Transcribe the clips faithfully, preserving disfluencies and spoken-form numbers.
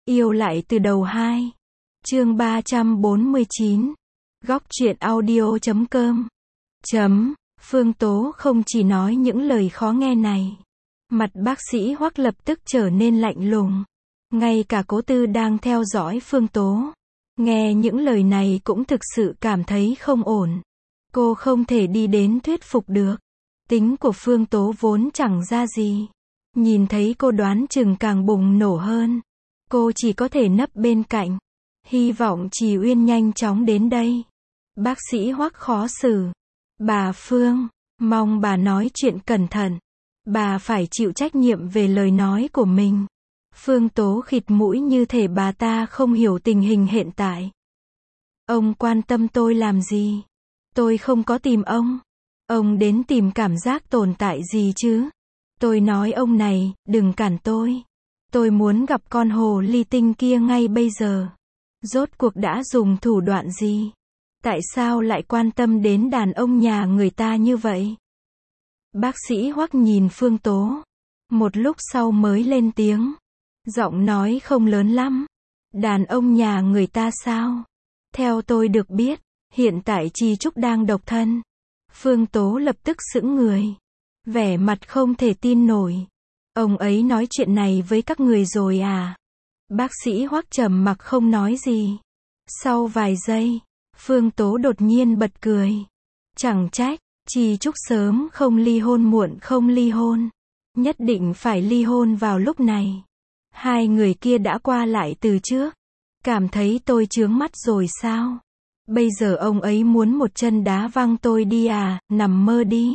Yêu lại từ đầu hai. Chương ba trăm bốn mươi chín. Góc truyện audio chấm com. Chấm. Phương Tố không chỉ nói những lời khó nghe này. Mặt bác sĩ Hoắc lập tức trở nên lạnh lùng. Ngay cả Cố Tư đang theo dõi Phương Tố. Nghe những lời này cũng thực sự cảm thấy không ổn. Cô không thể đi đến thuyết phục được. Tính của Phương Tố vốn chẳng ra gì. Nhìn thấy cô đoán chừng càng bùng nổ hơn. Cô chỉ có thể nấp bên cạnh. Hy vọng Trì Uyên nhanh chóng đến đây. Bác sĩ Hoắc khó xử. Bà Phương, mong bà nói chuyện cẩn thận. Bà phải chịu trách nhiệm về lời nói của mình. Phương Tố khịt mũi như thể bà ta không hiểu tình hình hiện tại. Ông quan tâm tôi làm gì? Tôi không có tìm ông. Ông đến tìm cảm giác tồn tại gì chứ? Tôi nói ông này, đừng cản tôi. Tôi muốn gặp con hồ ly tinh kia ngay bây giờ. Rốt cuộc đã dùng thủ đoạn gì? Tại sao lại quan tâm đến đàn ông nhà người ta như vậy? Bác sĩ Hoắc nhìn Phương Tố. Một lúc sau mới lên tiếng. Giọng nói không lớn lắm. Đàn ông nhà người ta sao? Theo tôi được biết, hiện tại Trì Trúc đang độc thân. Phương Tố lập tức sững người. Vẻ mặt không thể tin nổi. Ông ấy nói chuyện này với các người rồi à? Bác sĩ Hoắc trầm mặc không nói gì. Sau vài giây, Phương Tố đột nhiên bật cười. Chẳng trách, Trì Trúc sớm không ly hôn muộn không ly hôn. Nhất định phải ly hôn vào lúc này. Hai người kia đã qua lại từ trước. Cảm thấy tôi chướng mắt rồi sao? Bây giờ ông ấy muốn một chân đá văng tôi đi à, nằm mơ đi.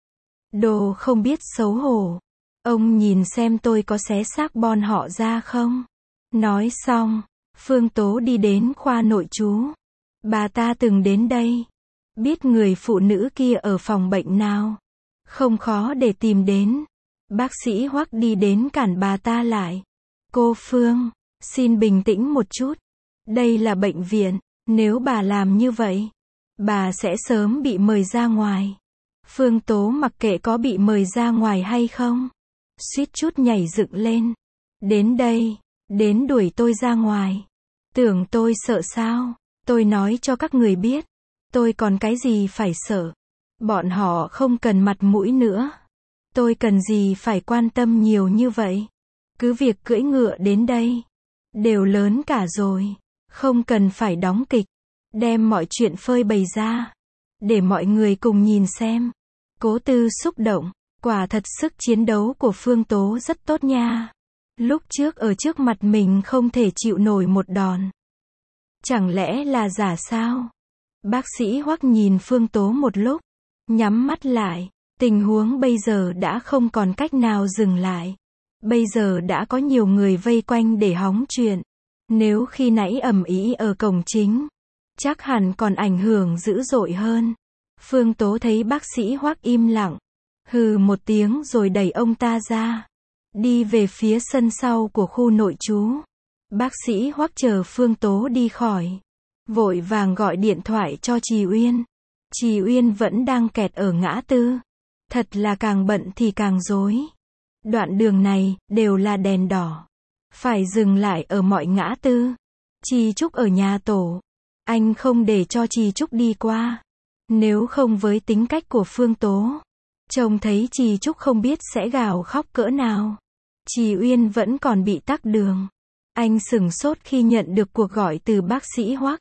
Đồ không biết xấu hổ. Ông nhìn xem tôi có xé xác bon họ ra không? Nói xong, Phương Tố đi đến khoa nội trú. Bà ta từng đến đây. Biết người phụ nữ kia ở phòng bệnh nào. Không khó để tìm đến. Bác sĩ Hoắc đi đến cản bà ta lại. Cô Phương, xin bình tĩnh một chút. Đây là bệnh viện. Nếu bà làm như vậy, bà sẽ sớm bị mời ra ngoài. Phương Tố mặc kệ có bị mời ra ngoài hay không. Suýt chút nhảy dựng lên. Đến đây, đến đuổi tôi ra ngoài. Tưởng tôi sợ sao? Tôi nói cho các người biết. Tôi còn cái gì phải sợ? Bọn họ không cần mặt mũi nữa. Tôi cần gì phải quan tâm nhiều như vậy? Cứ việc cưỡi ngựa đến đây. Đều lớn cả rồi. Không cần phải đóng kịch. Đem mọi chuyện phơi bày ra. Để mọi người cùng nhìn xem. Cố Tư xúc động. Quả thật sức chiến đấu của Phương Tố rất tốt nha. Lúc trước ở trước mặt mình không thể chịu nổi một đòn. Chẳng lẽ là giả sao? Bác sĩ Hoắc nhìn Phương Tố một lúc. Nhắm mắt lại. Tình huống bây giờ đã không còn cách nào dừng lại. Bây giờ đã có nhiều người vây quanh để hóng chuyện. Nếu khi nãy ầm ĩ ở cổng chính, chắc hẳn còn ảnh hưởng dữ dội hơn. Phương Tố thấy bác sĩ Hoắc im lặng. Hừ một tiếng rồi đẩy ông ta ra. Đi về phía sân sau của khu nội trú. Bác sĩ Hoắc chờ Phương Tố đi khỏi. Vội vàng gọi điện thoại cho Trì Uyên. Trì Uyên vẫn đang kẹt ở ngã tư. Thật là càng bận thì càng rối. Đoạn đường này, đều là đèn đỏ. Phải dừng lại ở mọi ngã tư. Trì Trúc ở nhà tổ. Anh không để cho Trì Trúc đi qua. Nếu không với tính cách của Phương Tố. Trông thấy Trì Trúc không biết sẽ gào khóc cỡ nào. Trì Uyên vẫn còn bị tắc đường. Anh sửng sốt khi nhận được cuộc gọi từ bác sĩ Hoắc.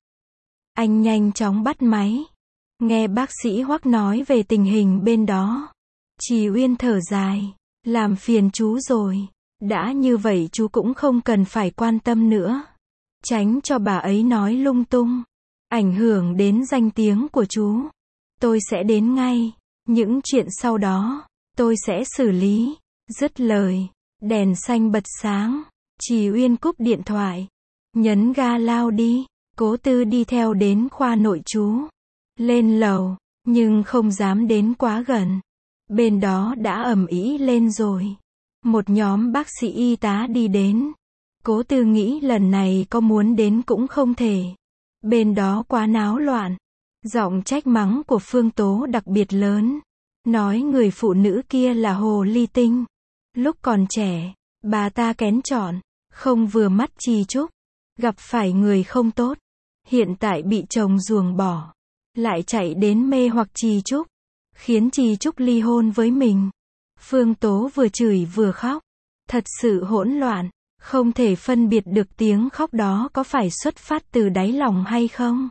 Anh nhanh chóng bắt máy. Nghe bác sĩ Hoắc nói về tình hình bên đó. Trì Uyên thở dài. Làm phiền chú rồi. Đã như vậy chú cũng không cần phải quan tâm nữa. Tránh cho bà ấy nói lung tung. Ảnh hưởng đến danh tiếng của chú. Tôi sẽ đến ngay. Những chuyện sau đó, tôi sẽ xử lý. Dứt lời. Đèn xanh bật sáng. Trì Uyên cúp điện thoại. Nhấn ga lao đi. Cố Tư đi theo đến khoa nội trú. Lên lầu. Nhưng không dám đến quá gần. Bên đó đã ầm ĩ lên rồi. Một nhóm bác sĩ y tá đi đến. Cố Tư nghĩ lần này có muốn đến cũng không thể. Bên đó quá náo loạn. Giọng trách mắng của Phương Tố đặc biệt lớn. Nói người phụ nữ kia là hồ ly tinh. Lúc còn trẻ, bà ta kén chọn. Không vừa mắt Chi Trúc, gặp phải người không tốt, hiện tại bị chồng ruồng bỏ, lại chạy đến mê hoặc Chi Trúc, khiến Chi Trúc ly hôn với mình. Phương Tố vừa chửi vừa khóc, thật sự hỗn loạn, không thể phân biệt được tiếng khóc đó có phải xuất phát từ đáy lòng hay không.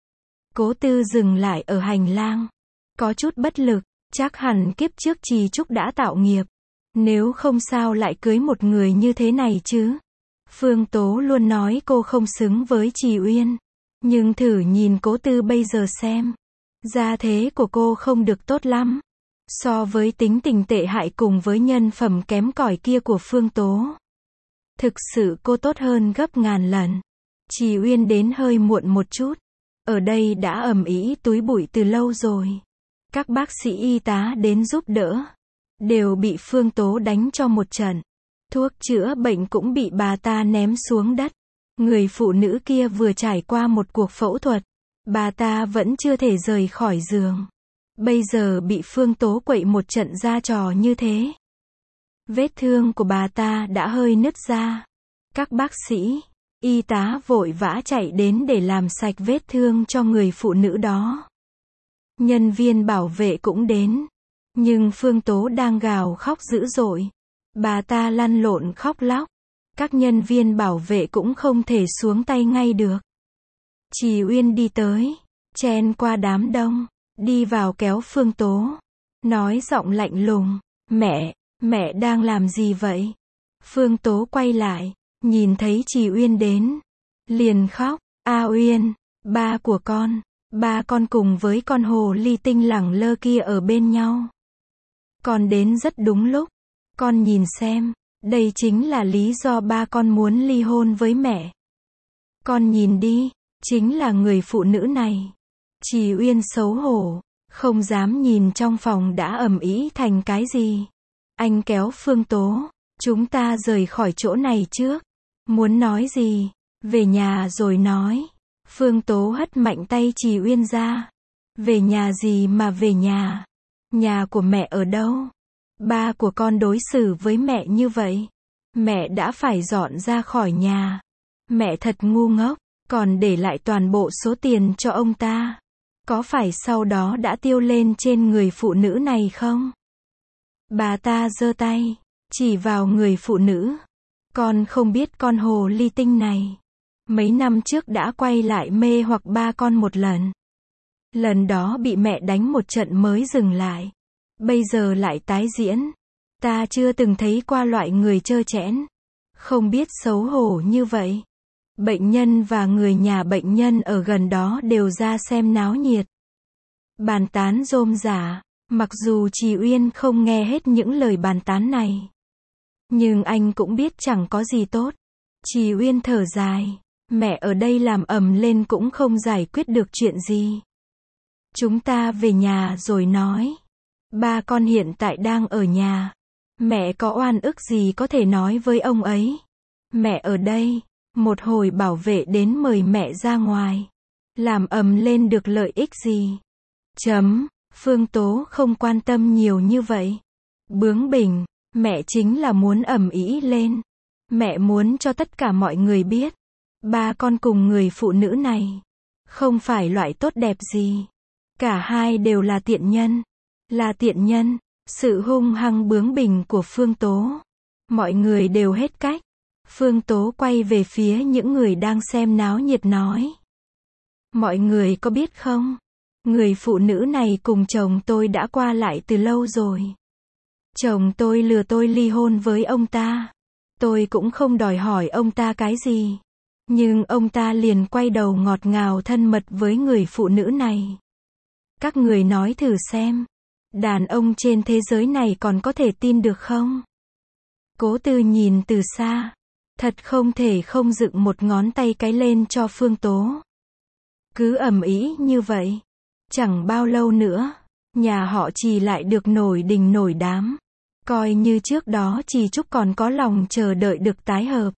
Cố Tư dừng lại ở hành lang, có chút bất lực, chắc hẳn kiếp trước Chi Trúc đã tạo nghiệp, nếu không sao lại cưới một người như thế này chứ. Phương Tố luôn nói cô không xứng với Trì Uyên, nhưng thử nhìn Cố Tư bây giờ xem, gia thế của cô không được tốt lắm, so với tính tình tệ hại cùng với nhân phẩm kém cỏi kia của Phương Tố. Thực sự cô tốt hơn gấp ngàn lần. Trì Uyên đến hơi muộn một chút, ở đây đã ầm ĩ túi bụi từ lâu rồi. Các bác sĩ y tá đến giúp đỡ, đều bị Phương Tố đánh cho một trận. Thuốc chữa bệnh cũng bị bà ta ném xuống đất. Người phụ nữ kia vừa trải qua một cuộc phẫu thuật, bà ta vẫn chưa thể rời khỏi giường. Bây giờ bị Phương Tố quậy một trận ra trò như thế. Vết thương của bà ta đã hơi nứt ra. Các bác sĩ, y tá vội vã chạy đến để làm sạch vết thương cho người phụ nữ đó. Nhân viên bảo vệ cũng đến, nhưng Phương Tố đang gào khóc dữ dội. Bà ta lăn lộn khóc lóc. Các nhân viên bảo vệ cũng không thể xuống tay ngay được. Trì Uyên đi tới, chen qua đám đông, đi vào kéo Phương Tố, nói giọng lạnh lùng, mẹ, mẹ đang làm gì vậy? Phương Tố quay lại, nhìn thấy Trì Uyên đến, liền khóc, A Uyên, ba của con, ba con cùng với con hồ ly tinh lẳng lơ kia ở bên nhau. Con đến rất đúng lúc, con nhìn xem, đây chính là lý do ba con muốn ly hôn với mẹ. Con nhìn đi, chính là người phụ nữ này. Trì Uyên xấu hổ, không dám nhìn trong phòng đã ầm ĩ thành cái gì. Anh kéo Phương Tố, chúng ta rời khỏi chỗ này trước. Muốn nói gì, về nhà rồi nói. Phương Tố hất mạnh tay Trì Uyên ra. Về nhà gì mà về nhà? Nhà của mẹ ở đâu? Ba của con đối xử với mẹ như vậy, mẹ đã phải dọn ra khỏi nhà. Mẹ thật ngu ngốc, còn để lại toàn bộ số tiền cho ông ta. Có phải sau đó đã tiêu lên trên người phụ nữ này không? Bà ta giơ tay, chỉ vào người phụ nữ. Con không biết con hồ ly tinh này, mấy năm trước đã quay lại mê hoặc ba con một lần. Lần đó bị mẹ đánh một trận mới dừng lại. Bây giờ lại tái diễn. Ta chưa từng thấy qua loại người trơ trẽn, không biết xấu hổ như vậy. Bệnh nhân và người nhà bệnh nhân ở gần đó đều ra xem náo nhiệt, bàn tán rôm rả. Mặc dù Trì Uyên không nghe hết những lời bàn tán này, nhưng anh cũng biết chẳng có gì tốt. Trì Uyên thở dài, mẹ ở đây làm ầm lên cũng không giải quyết được chuyện gì. Chúng ta về nhà rồi nói. Ba con hiện tại đang ở nhà. Mẹ có oan ức gì có thể nói với ông ấy. Mẹ ở đây. Một hồi bảo vệ đến mời mẹ ra ngoài. Làm ầm lên được lợi ích gì? Chấm. Phương Tố không quan tâm nhiều như vậy. Bướng bỉnh. Mẹ chính là muốn ầm ĩ lên. Mẹ muốn cho tất cả mọi người biết. Ba con cùng người phụ nữ này không phải loại tốt đẹp gì. Cả hai đều là tiện nhân. Là tiện nhân. Sự hung hăng bướng bỉnh của Phương Tố. Mọi người đều hết cách. Phương Tố quay về phía những người đang xem náo nhiệt nói. Mọi người có biết không? Người phụ nữ này cùng chồng tôi đã qua lại từ lâu rồi. Chồng tôi lừa tôi ly hôn với ông ta. Tôi cũng không đòi hỏi ông ta cái gì. Nhưng ông ta liền quay đầu ngọt ngào thân mật với người phụ nữ này. Các người nói thử xem. Đàn ông trên thế giới này còn có thể tin được không? Cố Tư nhìn từ xa. Thật không thể không dựng một ngón tay cái lên cho Phương Tố. Cứ ầm ĩ như vậy. Chẳng bao lâu nữa, nhà họ Trì lại được nổi đình nổi đám. Coi như trước đó Trì Trúc còn có lòng chờ đợi được tái hợp.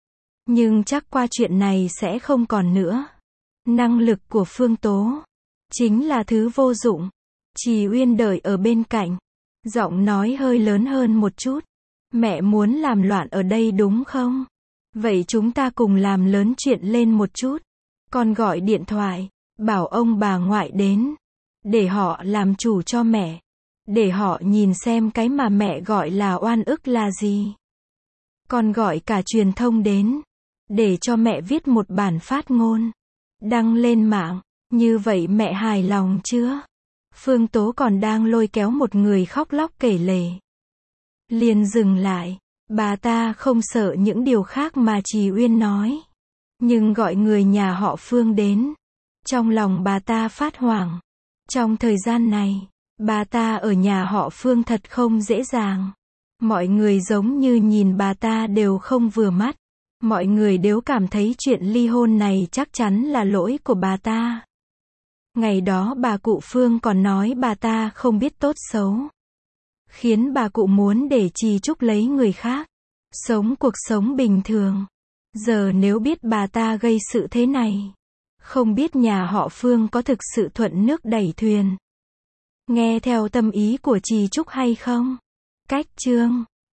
Nhưng chắc qua chuyện này sẽ không còn nữa. Năng lực của Phương Tố chính là thứ vô dụng. Trì Uyên đợi ở bên cạnh. Giọng nói hơi lớn hơn một chút. Mẹ muốn làm loạn ở đây đúng không? Vậy chúng ta cùng làm lớn chuyện lên một chút. Con gọi điện thoại, bảo ông bà ngoại đến. Để họ làm chủ cho mẹ. Để họ nhìn xem cái mà mẹ gọi là oan ức là gì. Con gọi cả truyền thông đến. Để cho mẹ viết một bản phát ngôn. Đăng lên mạng. Như vậy mẹ hài lòng chưa? Phương Tố còn đang lôi kéo một người khóc lóc kể lể. Liền dừng lại. Bà ta không sợ những điều khác mà Trì Uyên nói. Nhưng gọi người nhà họ Phương đến. Trong lòng bà ta phát hoảng. Trong thời gian này, bà ta ở nhà họ Phương thật không dễ dàng. Mọi người giống như nhìn bà ta đều không vừa mắt. Mọi người đều cảm thấy chuyện ly hôn này chắc chắn là lỗi của bà ta. Ngày đó bà cụ Phương còn nói bà ta không biết tốt xấu. Khiến bà cụ muốn để Trì Trúc lấy người khác. Sống cuộc sống bình thường. Giờ nếu biết bà ta gây sự thế này. Không biết nhà họ Phương có thực sự thuận nước đẩy thuyền. Nghe theo tâm ý của Trì Trúc hay không? Cách chương